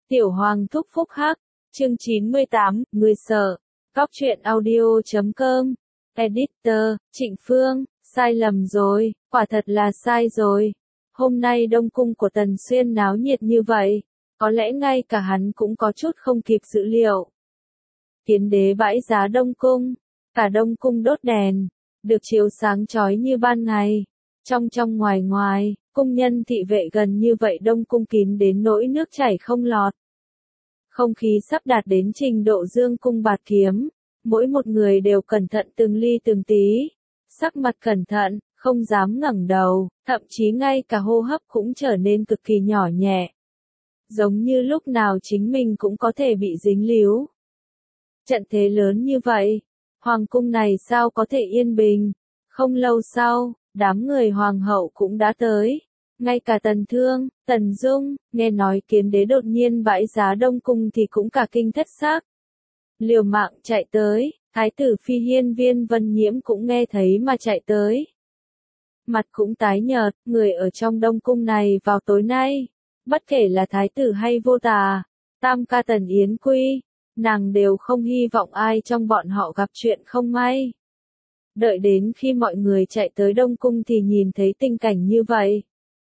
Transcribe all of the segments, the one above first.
Tiểu Hoàng thúc phúc hắc, chương 98, người sợ. Cóc truyện audio.com. Editor, Trịnh Phương, sai lầm rồi, quả thật là sai rồi. Hôm nay Đông Cung của Tần Xuyên náo nhiệt như vậy, có lẽ ngay cả hắn cũng có chút không kịp dự liệu. Kiến đế bãi giá Đông Cung, cả Đông Cung đốt đèn, được chiếu sáng chói như ban ngày. Trong ngoài ngoài, cung nhân thị vệ gần như vậy Đông Cung kín đến nỗi nước chảy không lọt. Không khí sắp đạt đến trình độ dương cung bạt kiếm, mỗi một người đều cẩn thận từng ly từng tí, sắc mặt cẩn thận, không dám ngẩng đầu, thậm chí ngay cả hô hấp cũng trở nên cực kỳ nhỏ nhẹ. Giống như lúc nào chính mình cũng có thể bị dính líu. Trận thế lớn như vậy, hoàng cung này sao có thể yên bình? Không lâu sau, đám người hoàng hậu cũng đã tới. Ngay cả Tần Thương, Tần Dung, nghe nói kiến đế đột nhiên bãi giá Đông Cung thì cũng cả kinh thất xác. Liều mạng chạy tới, thái tử Phi Hiên Viên Vân Nhiễm cũng nghe thấy mà chạy tới. Mặt cũng tái nhợt, người ở trong Đông Cung này vào tối nay, bất kể là thái tử hay vô tà, tam ca Tần Yến Quy, nàng đều không hy vọng ai trong bọn họ gặp chuyện không may. Đợi đến khi mọi người chạy tới Đông Cung thì nhìn thấy tình cảnh như vậy.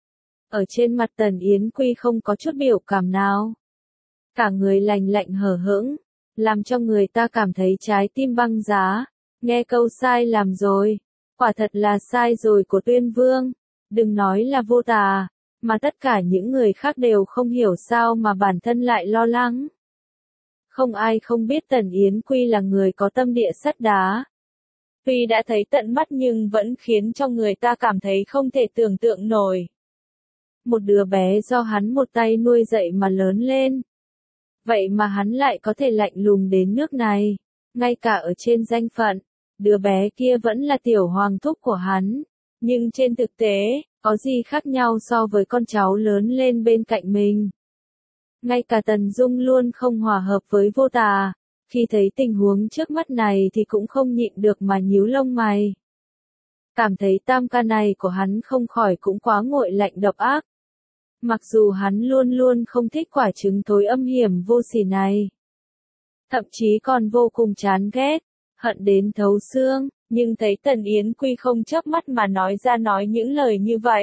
Ở trên mặt Tần Yến Quy không có chút biểu cảm nào. Cả người lạnh lạnh hờ hững, làm cho người ta cảm thấy trái tim băng giá. Nghe câu sai làm rồi, quả thật là sai rồi của Tuyên Vương. Đừng nói là vô tà, mà tất cả những người khác đều không hiểu sao mà bản thân lại lo lắng. Không ai không biết Tần Yến Quy là người có tâm địa sắt đá. Tuy đã thấy tận mắt nhưng vẫn khiến cho người ta cảm thấy không thể tưởng tượng nổi. Một đứa bé do hắn một tay nuôi dạy mà lớn lên. Vậy mà hắn lại có thể lạnh lùng đến nước này. Ngay cả ở trên danh phận, đứa bé kia vẫn là tiểu hoàng thúc của hắn. Nhưng trên thực tế, có gì khác nhau so với con cháu lớn lên bên cạnh mình. Ngay cả Tần Dung luôn không hòa hợp với vô tà. Khi thấy tình huống trước mắt này thì cũng không nhịn được mà nhíu lông mày. Cảm thấy tam ca này của hắn không khỏi cũng quá nguội lạnh độc ác. Mặc dù hắn luôn luôn không thích quả trứng thối âm hiểm vô sỉ này. Thậm chí còn vô cùng chán ghét, hận đến thấu xương, nhưng thấy Tần Yến Quy không chớp mắt mà nói những lời như vậy.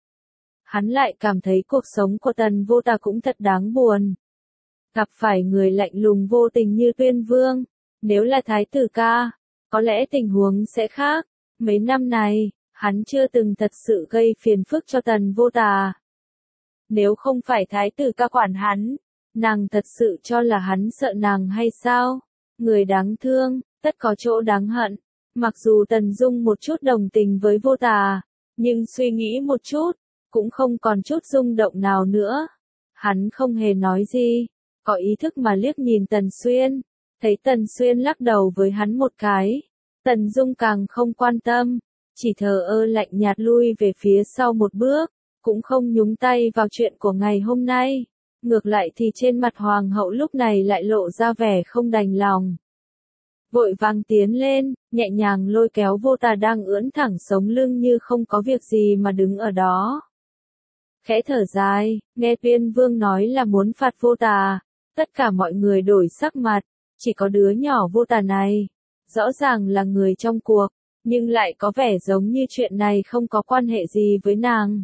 Hắn lại cảm thấy cuộc sống của Tần vô tà cũng thật đáng buồn. Gặp phải người lạnh lùng vô tình như Tuyên Vương, nếu là thái tử ca, có lẽ tình huống sẽ khác. Mấy năm này, hắn chưa từng thật sự gây phiền phức cho Tần vô tà. Nếu không phải thái tử ca quản hắn, nàng thật sự cho là hắn sợ nàng hay sao? Người đáng thương, tất có chỗ đáng hận. Mặc dù Tần Dung một chút đồng tình với vô tà, nhưng suy nghĩ một chút, cũng không còn chút rung động nào nữa. Hắn không hề nói gì, có ý thức mà liếc nhìn Tần Xuyên, thấy Tần Xuyên lắc đầu với hắn một cái. Tần Dung càng không quan tâm, chỉ thờ ơ lạnh nhạt lui về phía sau một bước. Cũng không nhúng tay vào chuyện của ngày hôm nay. Ngược lại thì trên mặt hoàng hậu lúc này lại lộ ra vẻ không đành lòng. Vội vàng tiến lên, nhẹ nhàng lôi kéo vô tà đang ưỡn thẳng sống lưng như không có việc gì mà đứng ở đó. Khẽ thở dài, nghe Tuyên Vương nói là muốn phạt vô tà. Tất cả mọi người đổi sắc mặt, chỉ có đứa nhỏ vô tà này. Rõ ràng là người trong cuộc, nhưng lại có vẻ giống như chuyện này không có quan hệ gì với nàng.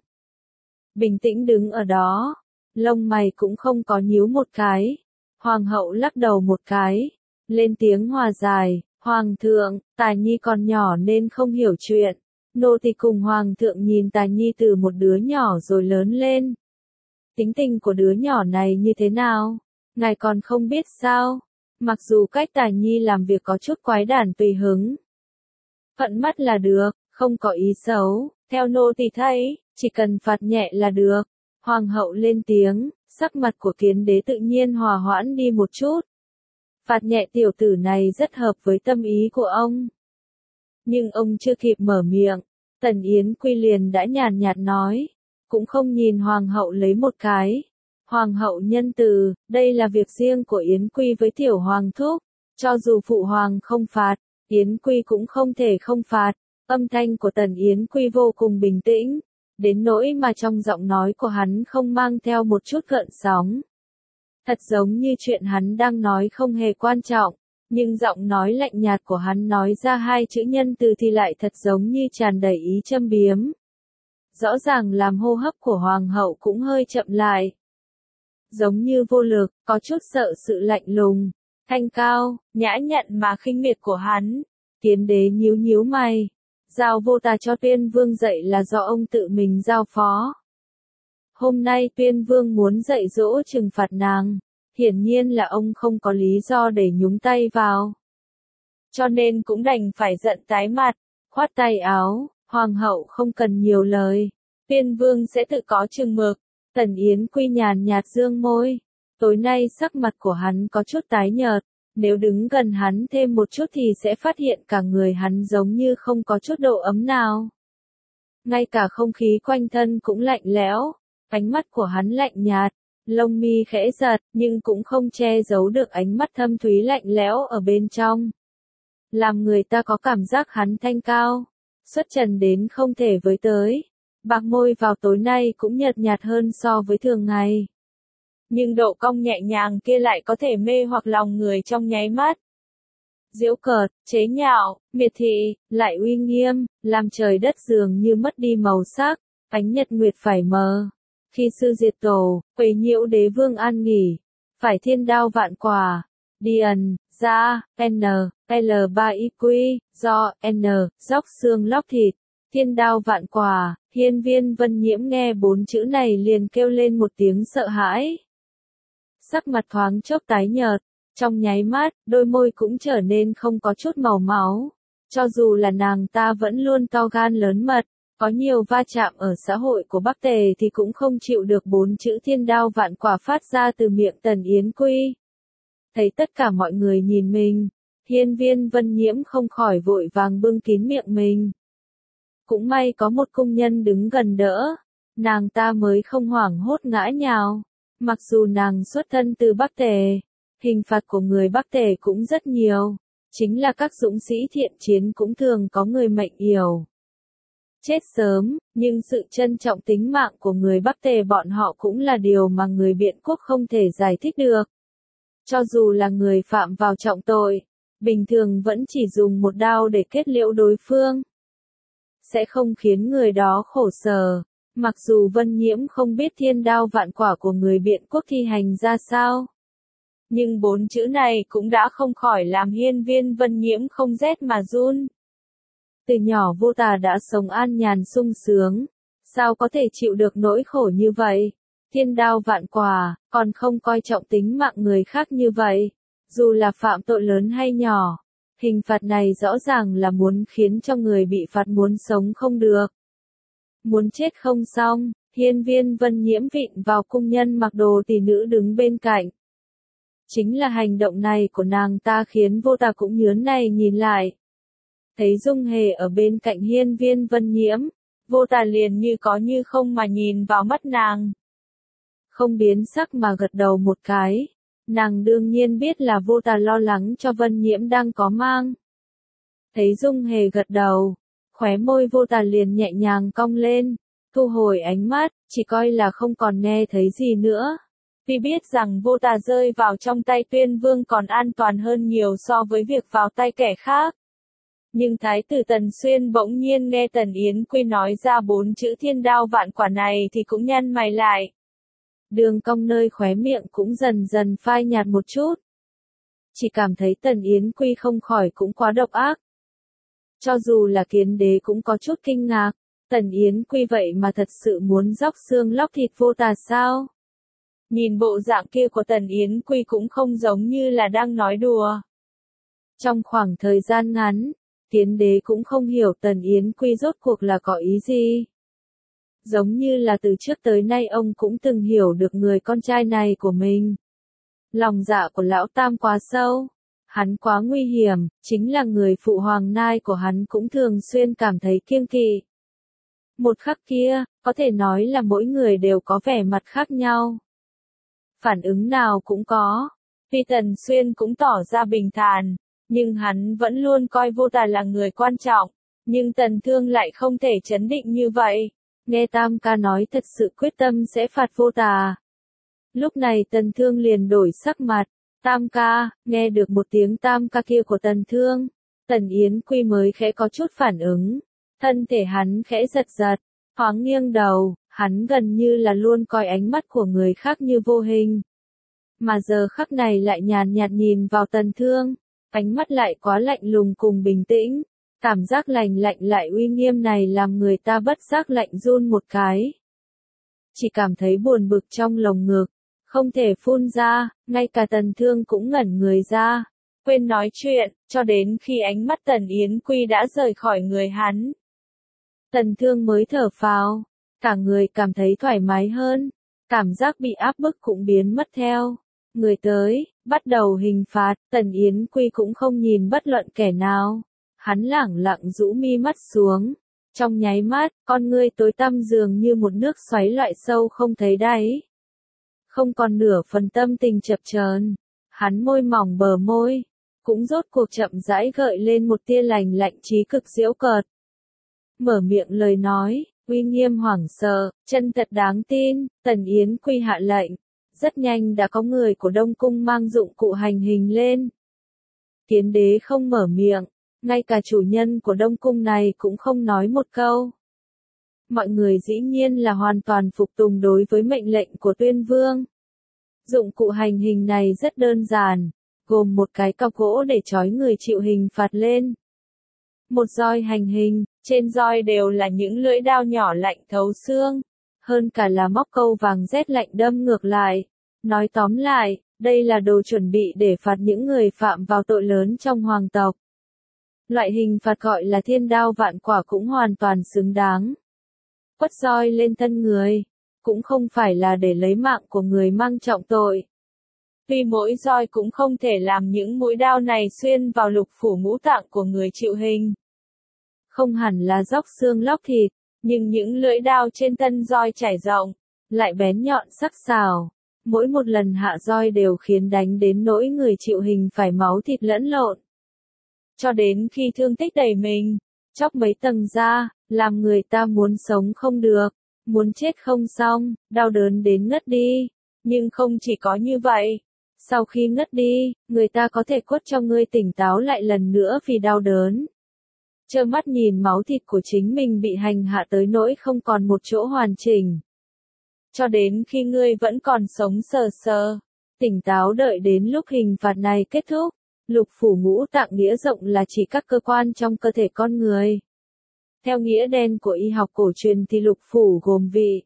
Bình tĩnh đứng ở đó, lông mày cũng không có nhíu một cái. Hoàng hậu lắc đầu một cái, lên tiếng hòa giải, Hoàng thượng, Tài Nhi còn nhỏ nên không hiểu chuyện. Nô tỳ cùng Hoàng thượng nhìn Tài Nhi từ một đứa nhỏ rồi lớn lên. Tính tình của đứa nhỏ này như thế nào? Ngài còn không biết sao? Mặc dù cách Tài Nhi làm việc có chút quái đản tùy hứng. Phận mắt là được, không có ý xấu, theo nô tỳ thấy. Chỉ cần phạt nhẹ là được. Hoàng hậu lên tiếng, sắc mặt của kiến đế tự nhiên hòa hoãn đi một chút. Phạt nhẹ tiểu tử này rất hợp với tâm ý của ông. Nhưng ông chưa kịp mở miệng, Tần Yến Quy liền đã nhàn nhạt nói, cũng không nhìn hoàng hậu lấy một cái. Hoàng hậu nhân từ, đây là việc riêng của Yến Quy với tiểu hoàng thúc. Cho dù phụ hoàng không phạt, Yến Quy cũng không thể không phạt. Âm thanh của Tần Yến Quy vô cùng bình tĩnh. Đến nỗi mà trong giọng nói của hắn không mang theo một chút gợn sóng. Thật giống như chuyện hắn đang nói không hề quan trọng, nhưng giọng nói lạnh nhạt của hắn nói ra hai chữ nhân từ thì lại thật giống như tràn đầy ý châm biếm. Rõ ràng làm hô hấp của hoàng hậu cũng hơi chậm lại. Giống như vô lực, có chút sợ sự lạnh lùng, thanh cao, nhã nhặn mà khinh miệt của hắn. Kiến đế nhíu nhíu mày. Giao vô tà cho Tuyên Vương dạy là do ông tự mình giao phó. Hôm nay Tuyên Vương muốn dạy dỗ trừng phạt nàng, hiển nhiên là ông không có lý do để nhúng tay vào. Cho nên cũng đành phải giận tái mặt, khoát tay áo, hoàng hậu không cần nhiều lời. Tuyên Vương sẽ tự có chừng mực. Tần Yến Quy nhàn nhạt dương môi. Tối nay sắc mặt của hắn có chút tái nhợt. Nếu đứng gần hắn thêm một chút thì sẽ phát hiện cả người hắn giống như không có chút độ ấm nào. Ngay cả không khí quanh thân cũng lạnh lẽo. Ánh mắt của hắn lạnh nhạt, lông mi khẽ giật, nhưng cũng không che giấu được ánh mắt thâm thúy lạnh lẽo ở bên trong. Làm người ta có cảm giác hắn thanh cao, xuất trần đến không thể với tới. Bạc môi vào tối nay cũng nhợt nhạt hơn so với thường ngày. Nhưng độ cong nhẹ nhàng kia lại có thể mê hoặc lòng người trong nháy mắt. Giễu cợt, chế nhạo, miệt thị, lại uy nghiêm, làm trời đất dường như mất đi màu sắc, ánh nhật nguyệt phải mờ. Khi sư diệt tổ, quấy nhiễu đế vương an nghỉ, phải thiên đao vạn quả. Điền, ra, N, L3IQ, do, N, dóc xương lóc thịt, thiên đao vạn quả. Hiên Viên Vân Nhiễm nghe 4 chữ này liền kêu lên một tiếng sợ hãi. Sắc mặt thoáng chốc tái nhợt, trong nháy mắt, đôi môi cũng trở nên không có chút màu máu. Cho dù là nàng ta vẫn luôn to gan lớn mật, có nhiều va chạm ở xã hội của Bắc Tề thì cũng không chịu được 4 chữ thiên đao vạn quả phát ra từ miệng Tần Yến Quy. Thấy tất cả mọi người nhìn mình, Hiên Viên Vân Nhiễm không khỏi vội vàng bưng kín miệng mình. Cũng may có một cung nhân đứng gần đỡ, nàng ta mới không hoảng hốt ngã nhào. Mặc dù nàng xuất thân từ Bắc Tề, hình phạt của người Bắc Tề cũng rất nhiều, chính là các dũng sĩ thiện chiến cũng thường có người mệnh yểu chết sớm, nhưng sự trân trọng tính mạng của người Bắc Tề bọn họ cũng là điều mà người biện quốc không thể giải thích được. Cho dù là người phạm vào trọng tội, bình thường vẫn chỉ dùng một đao để kết liễu đối phương, sẽ không khiến người đó khổ sở. Mặc dù Vân Nhiễm không biết thiên đao vạn quả của người biện quốc thi hành ra sao, nhưng 4 chữ này cũng đã không khỏi làm Hiên Viên Vân Nhiễm không rét mà run. Từ nhỏ vô tà đã sống an nhàn sung sướng, sao có thể chịu được nỗi khổ như vậy? Thiên đao vạn quả, còn không coi trọng tính mạng người khác như vậy, dù là phạm tội lớn hay nhỏ. Hình phạt này rõ ràng là muốn khiến cho người bị phạt muốn sống không được. Muốn chết không xong, Hiên Viên Vân Nhiễm vịn vào cung nhân mặc đồ tỷ nữ đứng bên cạnh. Chính là hành động này của nàng ta khiến vô tà cũng nhớn này nhìn lại. Thấy Dung Hề ở bên cạnh Hiên Viên Vân Nhiễm, vô tà liền như có như không mà nhìn vào mắt nàng. Không biến sắc mà gật đầu một cái. Nàng đương nhiên biết là vô tà lo lắng cho Vân Nhiễm đang có mang. Thấy Dung Hề gật đầu, khóe môi vô tà liền nhẹ nhàng cong lên, thu hồi ánh mắt, chỉ coi là không còn nghe thấy gì nữa. Vì biết rằng vô tà rơi vào trong tay Tuyên Vương còn an toàn hơn nhiều so với việc vào tay kẻ khác. Nhưng Thái tử Tần Xuyên bỗng nhiên nghe Tần Yến Quy nói ra 4 chữ thiên đao vạn quả này thì cũng nhăn mày lại. Đường cong nơi khóe miệng cũng dần dần phai nhạt một chút. Chỉ cảm thấy Tần Yến Quy không khỏi cũng quá độc ác. Cho dù là Kiến đế cũng có chút kinh ngạc, Tần Yến Quy vậy mà thật sự muốn róc xương lóc thịt vô tà sao? Nhìn bộ dạng kia của Tần Yến Quy cũng không giống như là đang nói đùa. Trong khoảng thời gian ngắn, Kiến đế cũng không hiểu Tần Yến Quy rốt cuộc là có ý gì. Giống như là từ trước tới nay ông cũng từng hiểu được người con trai này của mình. Lòng dạ của lão tam quá sâu, hắn quá nguy hiểm, chính là người phụ hoàng nai của hắn cũng thường xuyên cảm thấy kiêng kỵ. Một khắc kia, có thể nói là mỗi người đều có vẻ mặt khác nhau. Phản ứng nào cũng có. Tuy Tần Xuyên cũng tỏ ra bình thản, nhưng hắn vẫn luôn coi vô tà là người quan trọng. Nhưng Tần Thương lại không thể trấn định như vậy. Nghe Tam ca nói thật sự quyết tâm sẽ phạt vô tà. Lúc này Tần Thương liền đổi sắc mặt. Tam ca, nghe được một tiếng tam ca kia của Tần Thương. Tần Yến Quy mới khẽ có chút phản ứng. Thân thể hắn khẽ giật giật, thoáng nghiêng đầu, hắn gần như là luôn coi ánh mắt của người khác như vô hình. Mà giờ khắc này lại nhàn nhạt nhìn vào Tần Thương, ánh mắt lại quá lạnh lùng cùng bình tĩnh. Cảm giác lạnh lạnh lại uy nghiêm này làm người ta bất giác lạnh run một cái. Chỉ cảm thấy buồn bực trong lồng ngực, không thể phun ra, ngay cả Tần Thương cũng ngẩn người ra, quên nói chuyện, cho đến khi ánh mắt Tần Yến Quy đã rời khỏi người hắn. Tần Thương mới thở phào, cả người cảm thấy thoải mái hơn, cảm giác bị áp bức cũng biến mất theo. Người tới, bắt đầu hình phạt, Tần Yến Quy cũng không nhìn bất luận kẻ nào. Hắn lẳng lặng rũ mi mắt xuống. Trong nháy mắt, con ngươi tối tăm dường như một nước xoáy loại sâu không thấy đáy. Không còn nửa phần tâm tình chập chờn. Hắn môi mỏng bờ môi, cũng rốt cuộc chậm rãi gợi lên một tia lành lạnh trí cực giễu cợt. Mở miệng lời nói, uy nghiêm hoảng sợ, chân thật đáng tin, Tần Yến Quy hạ lệnh. Rất nhanh đã có người của Đông Cung mang dụng cụ hành hình lên. Kiến đế không mở miệng, ngay cả chủ nhân của Đông Cung này cũng không nói một câu. Mọi người dĩ nhiên là hoàn toàn phục tùng đối với mệnh lệnh của Tuyên Vương. Dụng cụ hành hình này rất đơn giản, gồm một cái cọc gỗ để trói người chịu hình phạt lên. Một roi hành hình, trên roi đều là những lưỡi đao nhỏ lạnh thấu xương, hơn cả là móc câu vàng rét lạnh đâm ngược lại. Nói tóm lại, đây là đồ chuẩn bị để phạt những người phạm vào tội lớn trong hoàng tộc. Loại hình phạt gọi là thiên đao vạn quả cũng hoàn toàn xứng đáng. Quất roi lên thân người, cũng không phải là để lấy mạng của người mang trọng tội. Tuy mỗi roi cũng không thể làm những mũi đao này xuyên vào lục phủ ngũ tạng của người chịu hình. Không hẳn là róc xương lóc thịt, nhưng những lưỡi đao trên thân roi trải rộng, lại bén nhọn sắc sảo. Mỗi một lần hạ roi đều khiến đánh đến nỗi người chịu hình phải máu thịt lẫn lộn. Cho đến khi thương tích đầy mình, chóc mấy tầng da, làm người ta muốn sống không được, muốn chết không xong, đau đớn đến ngất đi. Nhưng không chỉ có như vậy. Sau khi ngất đi, người ta có thể quất cho ngươi tỉnh táo lại lần nữa vì đau đớn. Trơ mắt nhìn máu thịt của chính mình bị hành hạ tới nỗi không còn một chỗ hoàn chỉnh. Cho đến khi ngươi vẫn còn sống sờ sờ, tỉnh táo đợi đến lúc hình phạt này kết thúc. Lục phủ ngũ tạng nghĩa rộng là chỉ các cơ quan trong cơ thể con người. Theo nghĩa đen của y học cổ truyền thì lục phủ gồm vị,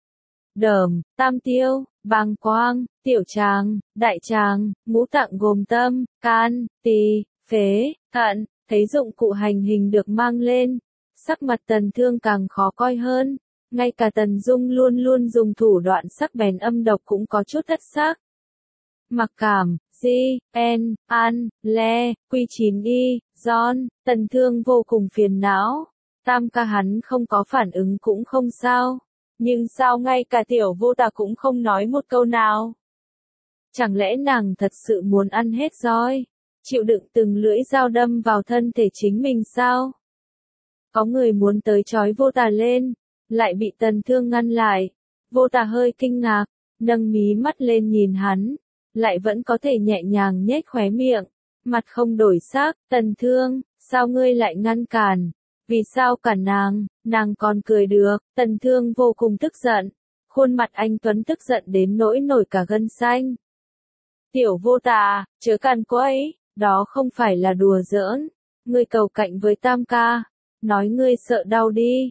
đờm, tam tiêu, bàng quang, tiểu tràng, đại tràng, ngũ tạng gồm tâm, can, tỳ, phế, thận. Thấy dụng cụ hành hình được mang lên, sắc mặt Tần Thương càng khó coi hơn. Ngay cả Tần Dung luôn luôn dùng thủ đoạn sắc bén âm độc cũng có chút thất sắc. Mặc Cảm, Di, En, An, Le, Quy 9Y, John, Tần Thương vô cùng phiền não. Tam ca hắn không có phản ứng cũng không sao. Nhưng sao ngay cả tiểu vô tà cũng không nói một câu nào? Chẳng lẽ nàng thật sự muốn ăn hết roi? Chịu đựng từng lưỡi dao đâm vào thân thể chính mình sao? Có người muốn tới trói vô tà lên, lại bị Tần Thương ngăn lại. Vô tà hơi kinh ngạc, nâng mí mắt lên nhìn hắn, lại vẫn có thể nhẹ nhàng nhếch khóe miệng, mặt không đổi sắc. Tần Thương, sao ngươi lại ngăn cản? Vì sao cản nàng còn cười được? Tần Thương vô cùng tức giận, khuôn mặt anh tuấn tức giận đến nỗi nổi cả gân xanh. Tiểu vô tà, chớ cản quấy, đó không phải là đùa giỡn. Ngươi cầu cạnh với Tam ca, nói ngươi sợ đau đi,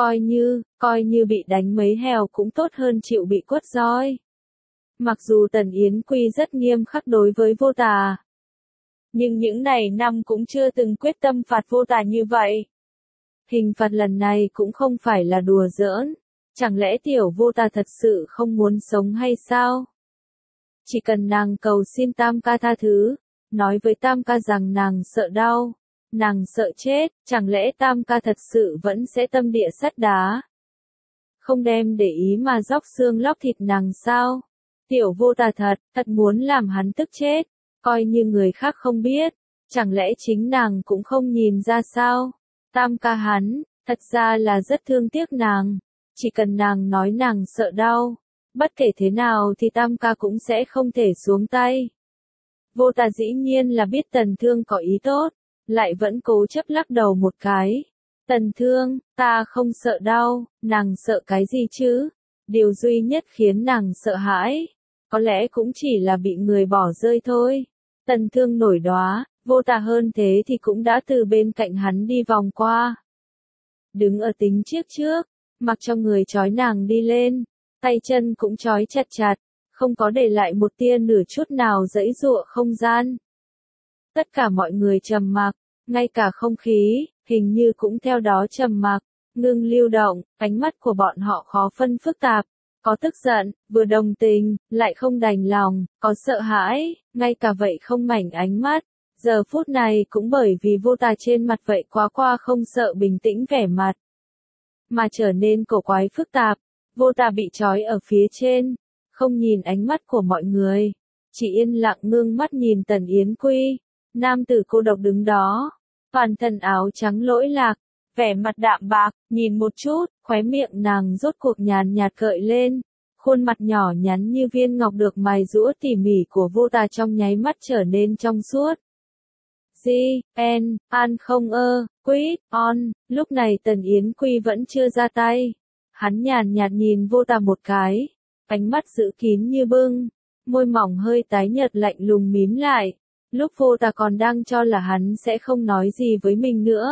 coi như bị đánh mấy hèo cũng tốt hơn chịu bị quất roi. Mặc dù Tần Yến Quy rất nghiêm khắc đối với vô tà, nhưng những này năm cũng chưa từng quyết tâm phạt vô tà như vậy. Hình phạt lần này cũng không phải là đùa giỡn, chẳng lẽ tiểu vô tà thật sự không muốn sống hay sao? Chỉ cần nàng cầu xin Tam ca tha thứ, nói với Tam ca rằng nàng sợ đau, nàng sợ chết, chẳng lẽ Tam ca thật sự vẫn sẽ tâm địa sắt đá? Không đem để ý mà róc xương lóc thịt nàng sao? Tiểu vô tà thật muốn làm hắn tức chết, coi như người khác không biết, chẳng lẽ chính nàng cũng không nhìn ra sao? Tam ca hắn, thật ra là rất thương tiếc nàng, chỉ cần nàng nói nàng sợ đau, Bất kể thế nào thì Tam ca cũng sẽ không thể xuống tay. Vô Tà dĩ nhiên là biết Tần Thương có ý tốt, lại vẫn cố chấp lắc đầu một cái. Tần Thương, ta không sợ đau, nàng sợ cái gì chứ? Điều duy nhất khiến nàng sợ hãi, có lẽ cũng chỉ là bị người bỏ rơi thôi. Tần Thương nổi đoá, Vô Tà hơn thế thì cũng đã từ bên cạnh hắn đi vòng qua. Đứng ở tính chiếc trước, mặc cho người trói nàng đi lên, tay chân cũng trói chặt chặt, không có để lại một tia nửa chút nào giãy giụa không gian. Tất cả mọi người trầm mặc, ngay cả không khí, hình như cũng theo đó trầm mặc, ngưng lưu động, ánh mắt của bọn họ khó phân phức tạp, có tức giận, vừa đồng tình, lại không đành lòng, có sợ hãi, ngay cả vậy không mảnh ánh mắt. Giờ phút này cũng bởi vì Vô Tà trên mặt vậy quá qua không sợ bình tĩnh vẻ mặt, mà trở nên cổ quái phức tạp. Vô Tà bị trói ở phía trên, không nhìn ánh mắt của mọi người, chỉ yên lặng ngưng mắt nhìn Tần Yến Quy, nam tử cô độc đứng đó, toàn thân áo trắng lỗi lạc, vẻ mặt đạm bạc, nhìn một chút, khóe miệng nàng rốt cuộc nhàn nhạt gợi lên, khuôn mặt nhỏ nhắn như viên ngọc được mài giũa tỉ mỉ của Vô Tà trong nháy mắt trở nên trong suốt. An không quýt, on, lúc này Tần Yến Quy vẫn chưa ra tay. Hắn nhàn nhạt nhìn Vô Tà một cái, ánh mắt giữ kín như bưng, môi mỏng hơi tái nhợt lạnh lùng mím lại. Lúc Vô Tà còn đang cho là hắn sẽ không nói gì với mình nữa.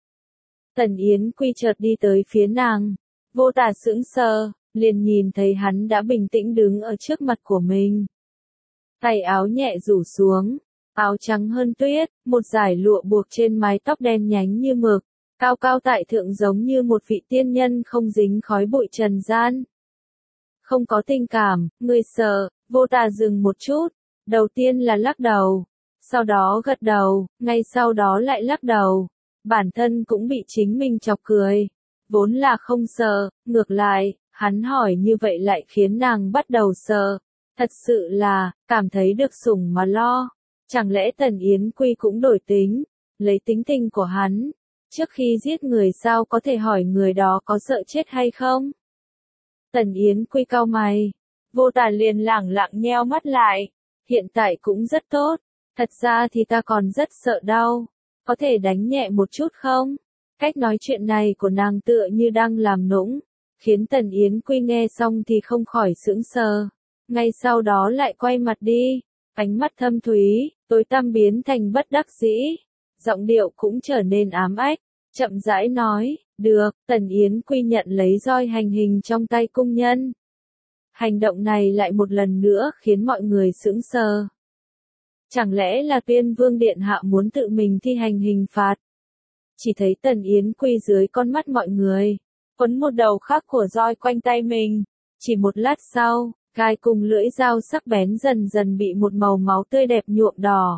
Tần Yến Quy chợt đi tới phía nàng, Vô Tà sững sờ, liền nhìn thấy hắn đã bình tĩnh đứng ở trước mặt của mình. Tay áo nhẹ rủ xuống, áo trắng hơn tuyết, một dải lụa buộc trên mái tóc đen nhánh như mực, cao cao tại thượng giống như một vị tiên nhân không dính khói bụi trần gian. Không có tình cảm, người sợ, Vô Tà dừng một chút, đầu tiên là lắc đầu, sau đó gật đầu, ngay sau đó lại lắc đầu. Bản thân cũng bị chính mình chọc cười. Vốn là không sợ, ngược lại, hắn hỏi như vậy lại khiến nàng bắt đầu sợ. Thật sự là, cảm thấy được sủng mà lo. Chẳng lẽ Tần Yến Quy cũng đổi tính, lấy tính tình của hắn, trước khi giết người sao có thể hỏi người đó có sợ chết hay không? Tần Yến Quy cau mày, Vô Tà liền lẳng lặng nheo mắt lại, hiện tại cũng rất tốt, thật ra thì ta còn rất sợ đau, có thể đánh nhẹ một chút không? Cách nói chuyện này của nàng tựa như đang làm nũng, khiến Tần Yến Quy nghe xong thì không khỏi sững sờ, ngay sau đó lại quay mặt đi. Ánh mắt thâm thúy, tối tăm biến thành bất đắc dĩ, giọng điệu cũng trở nên ám ách, chậm rãi nói, được, Tần Yến Quy nhận lấy roi hành hình trong tay cung nhân. Hành động này lại một lần nữa khiến mọi người sững sờ. Chẳng lẽ là Tuyên Vương Điện Hạ muốn tự mình thi hành hình phạt? Chỉ thấy Tần Yến Quy dưới con mắt mọi người, quấn một đầu khác của roi quanh tay mình, chỉ một lát sau, gai cùng lưỡi dao sắc bén dần dần bị một màu máu tươi đẹp nhuộm đỏ.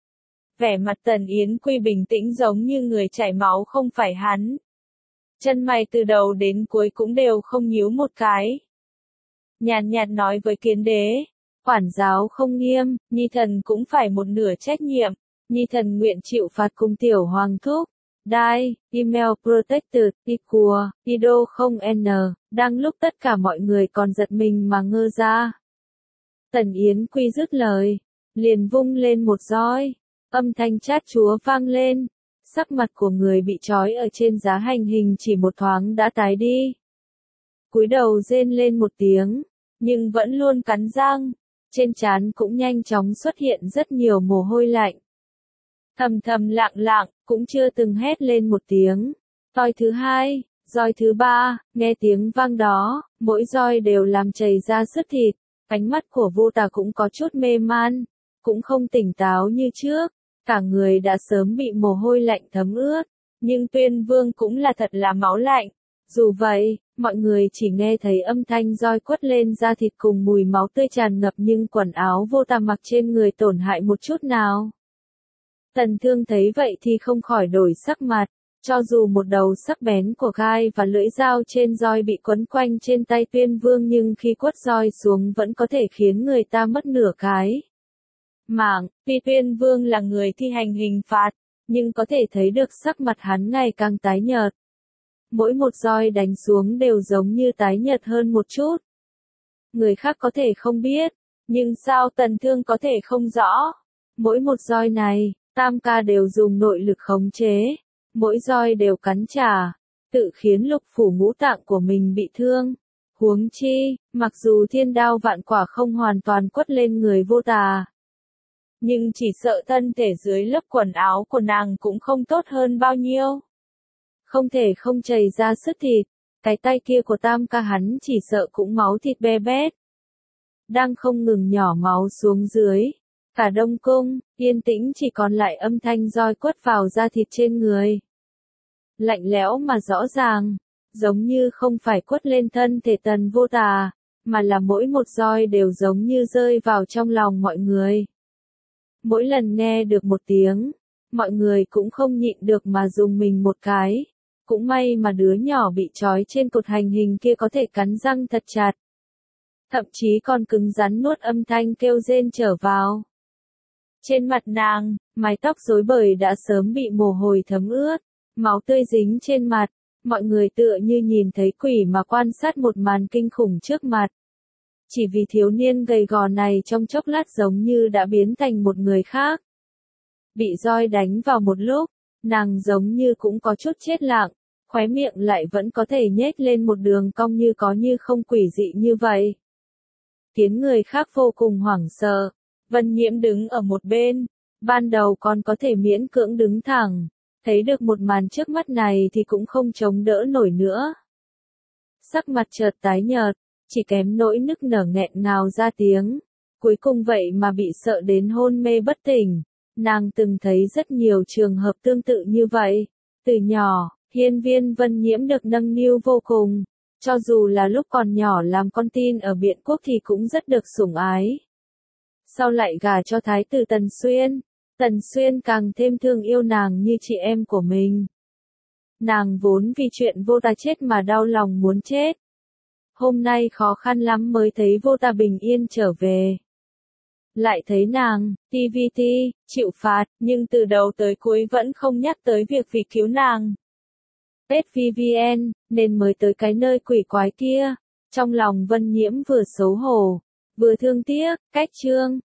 Vẻ mặt Tần Yến Quy bình tĩnh giống như người chảy máu không phải hắn. Chân mày từ đầu đến cuối cũng đều không nhíu một cái. Nhàn nhạt nói với Kiến Đế, quản giáo không nghiêm, Nhi thần cũng phải một nửa trách nhiệm, Nhi thần nguyện chịu phạt cùng tiểu hoàng thúc. Die, email protected, equal, ido không n, đang lúc tất cả mọi người còn giật mình mà ngơ ra. Tần Yến Quy dứt lời, liền vung lên một roi, âm thanh chát chúa vang lên, sắc mặt của người bị trói ở trên giá hành hình chỉ một thoáng đã tái đi. Cúi đầu rên lên một tiếng, nhưng vẫn luôn cắn răng, trên trán cũng nhanh chóng xuất hiện rất nhiều mồ hôi lạnh. Thầm thầm lặng lặng, cũng chưa từng hét lên một tiếng. Roi thứ hai, roi thứ ba, nghe tiếng vang đó, mỗi roi đều làm chảy ra sứt thịt, ánh mắt của Vô Tà cũng có chút mê man, cũng không tỉnh táo như trước, cả người đã sớm bị mồ hôi lạnh thấm ướt, nhưng Tuyên Vương cũng là thật là máu lạnh. Dù vậy, mọi người chỉ nghe thấy âm thanh roi quất lên da thịt cùng mùi máu tươi tràn ngập nhưng quần áo Vô Tà mặc trên người tổn hại một chút nào. Tần Thương thấy vậy thì không khỏi đổi sắc mặt, cho dù một đầu sắc bén của gai và lưỡi dao trên roi bị quấn quanh trên tay Tuyên Vương nhưng khi quất roi xuống vẫn có thể khiến người ta mất nửa cái mạng. Tuy Tuyên Vương là người thi hành hình phạt, nhưng có thể thấy được sắc mặt hắn ngày càng tái nhợt. Mỗi một roi đánh xuống đều giống như tái nhợt hơn một chút. người khác có thể không biết, nhưng sao Tần Thương có thể không rõ. Mỗi một roi này, Tam ca đều dùng nội lực khống chế, mỗi roi đều cắn trả, tự khiến lục phủ ngũ tạng của mình bị thương. Huống chi, mặc dù thiên đao vạn quả không hoàn toàn quất lên người Vô Tà, nhưng chỉ sợ thân thể dưới lớp quần áo của nàng cũng không tốt hơn bao nhiêu. Không thể không chảy ra sức thịt, cái tay kia của Tam ca hắn chỉ sợ cũng máu thịt be bét. Đang không ngừng nhỏ máu xuống dưới. Cả Đông Cung, yên tĩnh chỉ còn lại âm thanh roi quất vào da thịt trên người. Lạnh lẽo mà rõ ràng, giống như không phải quất lên thân thể Tần Vô Tà, mà là mỗi một roi đều giống như rơi vào trong lòng mọi người. Mỗi lần nghe được một tiếng, mọi người cũng không nhịn được mà dùng mình một cái. Cũng may mà đứa nhỏ bị trói trên cột hành hình kia có thể cắn răng thật chặt. Thậm chí còn cứng rắn nuốt âm thanh kêu rên trở vào. Trên mặt nàng, mái tóc rối bời đã sớm bị mồ hôi thấm ướt, máu tươi dính trên mặt, mọi người tựa như nhìn thấy quỷ mà quan sát một màn kinh khủng trước mặt. Chỉ vì thiếu niên gầy gò này trong chốc lát giống như đã biến thành một người khác. Bị roi đánh vào một lúc, nàng giống như cũng có chút chết lặng, khóe miệng lại vẫn có thể nhếch lên một đường cong như có như không quỷ dị như vậy. Khiến người khác vô cùng hoảng sợ. Vân Nhiễm đứng ở một bên, ban đầu còn có thể miễn cưỡng đứng thẳng, thấy được một màn trước mắt này thì cũng không chống đỡ nổi nữa. Sắc mặt chợt tái nhợt, chỉ kém nỗi nức nở nghẹn ngào ra tiếng, cuối cùng vậy mà bị sợ đến hôn mê bất tỉnh. Nàng từng thấy rất nhiều trường hợp tương tự như vậy, từ nhỏ, Hiên Viên Vân Nhiễm được nâng niu vô cùng, cho dù là lúc còn nhỏ làm con tin ở Biện Quốc thì cũng rất được sủng ái. Sau lại gả cho thái tử Tần Xuyên càng thêm thương yêu nàng như chị em của mình. Nàng vốn vì chuyện Vô Tà chết mà đau lòng muốn chết. Hôm nay khó khăn lắm mới thấy Vô Tà bình yên trở về. Lại thấy nàng, TVT, chịu phạt, nhưng từ đầu tới cuối vẫn không nhắc tới việc vì cứu nàng. SVVN, nên mới tới cái nơi quỷ quái kia. Trong lòng Vân Nhiễm vừa xấu hổ, vừa thương tiếc, cách chương.